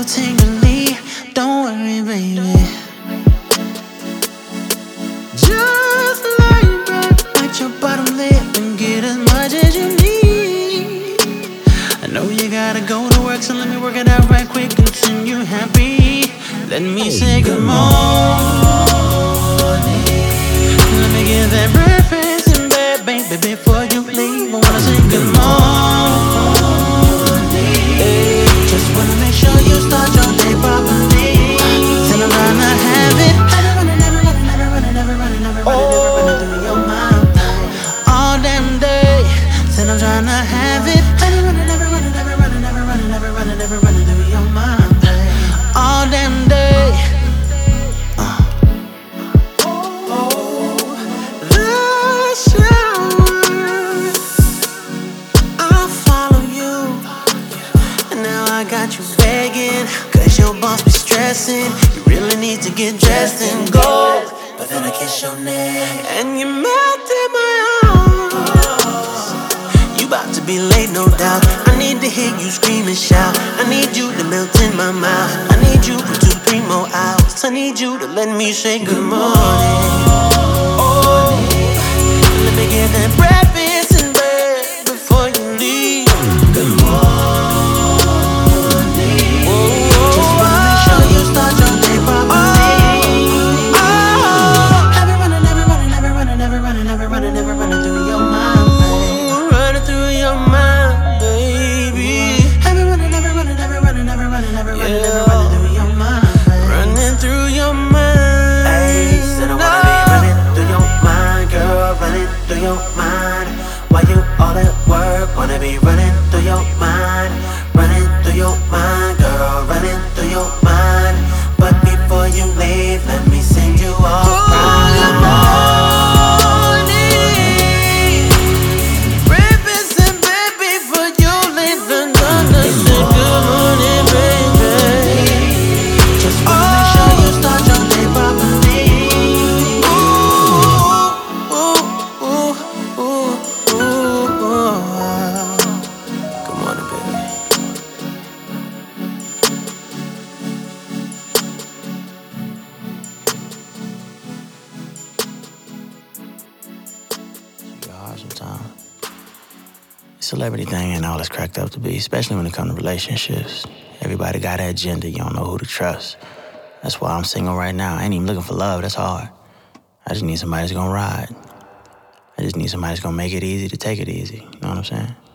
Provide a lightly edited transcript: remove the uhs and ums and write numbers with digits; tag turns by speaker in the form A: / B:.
A: tenderly. Don't worry, baby. Just lie back, bite your bottom lip and get as much as you need. I know you gotta go to work, so let me work it out right quick until you're happy. Let me say good morning. Let me get that breakfast in bed, baby, before you leave. I wanna say good morning. Just wanna make sure you start your day properly. Till I'm gonna have it. Never running through your mind all damn day. Till I'm trying to have it. Never running through your mind all damn day. The shower, I'll follow you. And now I got you begging, cause your boss be stressing. You really need to get dressed and go. But then I kiss your neck and you melt in my arms. You about to be late, no doubt. I need to hear you scream and shout. I need you to melt in my mouth. I need you for 2-3 more hours. I need you to let me say good morning. Oh, let me get that breakfast in bed before you leave. Good morning. Just wanna make sure you start your day properly. Never running through your mind, baby. Running through your mind, baby. Never running through your mind, baby. Running through your mind. Hey, said I wanna be running through your mind, girl. Running through your mind. Why you all at work? Wanna be running through your mind. Running through your mind, girl. Running through your mind. But before you leave, let me send you off. Sometimes celebrity thing ain't all it's cracked up to be, especially when it comes to relationships. Everybody got an agenda, you don't know who to trust. That's why I'm single right now. I ain't even looking for love, that's hard. I just need somebody that's gonna ride. I just need somebody that's gonna make it easy to take it easy, you know what I'm saying?